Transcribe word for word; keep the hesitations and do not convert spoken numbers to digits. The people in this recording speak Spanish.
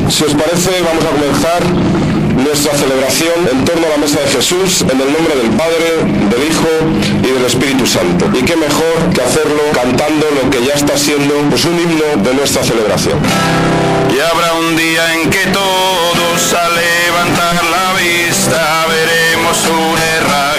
Si os parece, vamos a comenzar nuestra celebración en torno a la mesa de Jesús, en el nombre del Padre, del Hijo y del Espíritu Santo. Y qué mejor que hacerlo cantando lo que ya está siendo pues, un himno de nuestra celebración. Y habrá un día en que todos al levantar la vista veremos un herramienta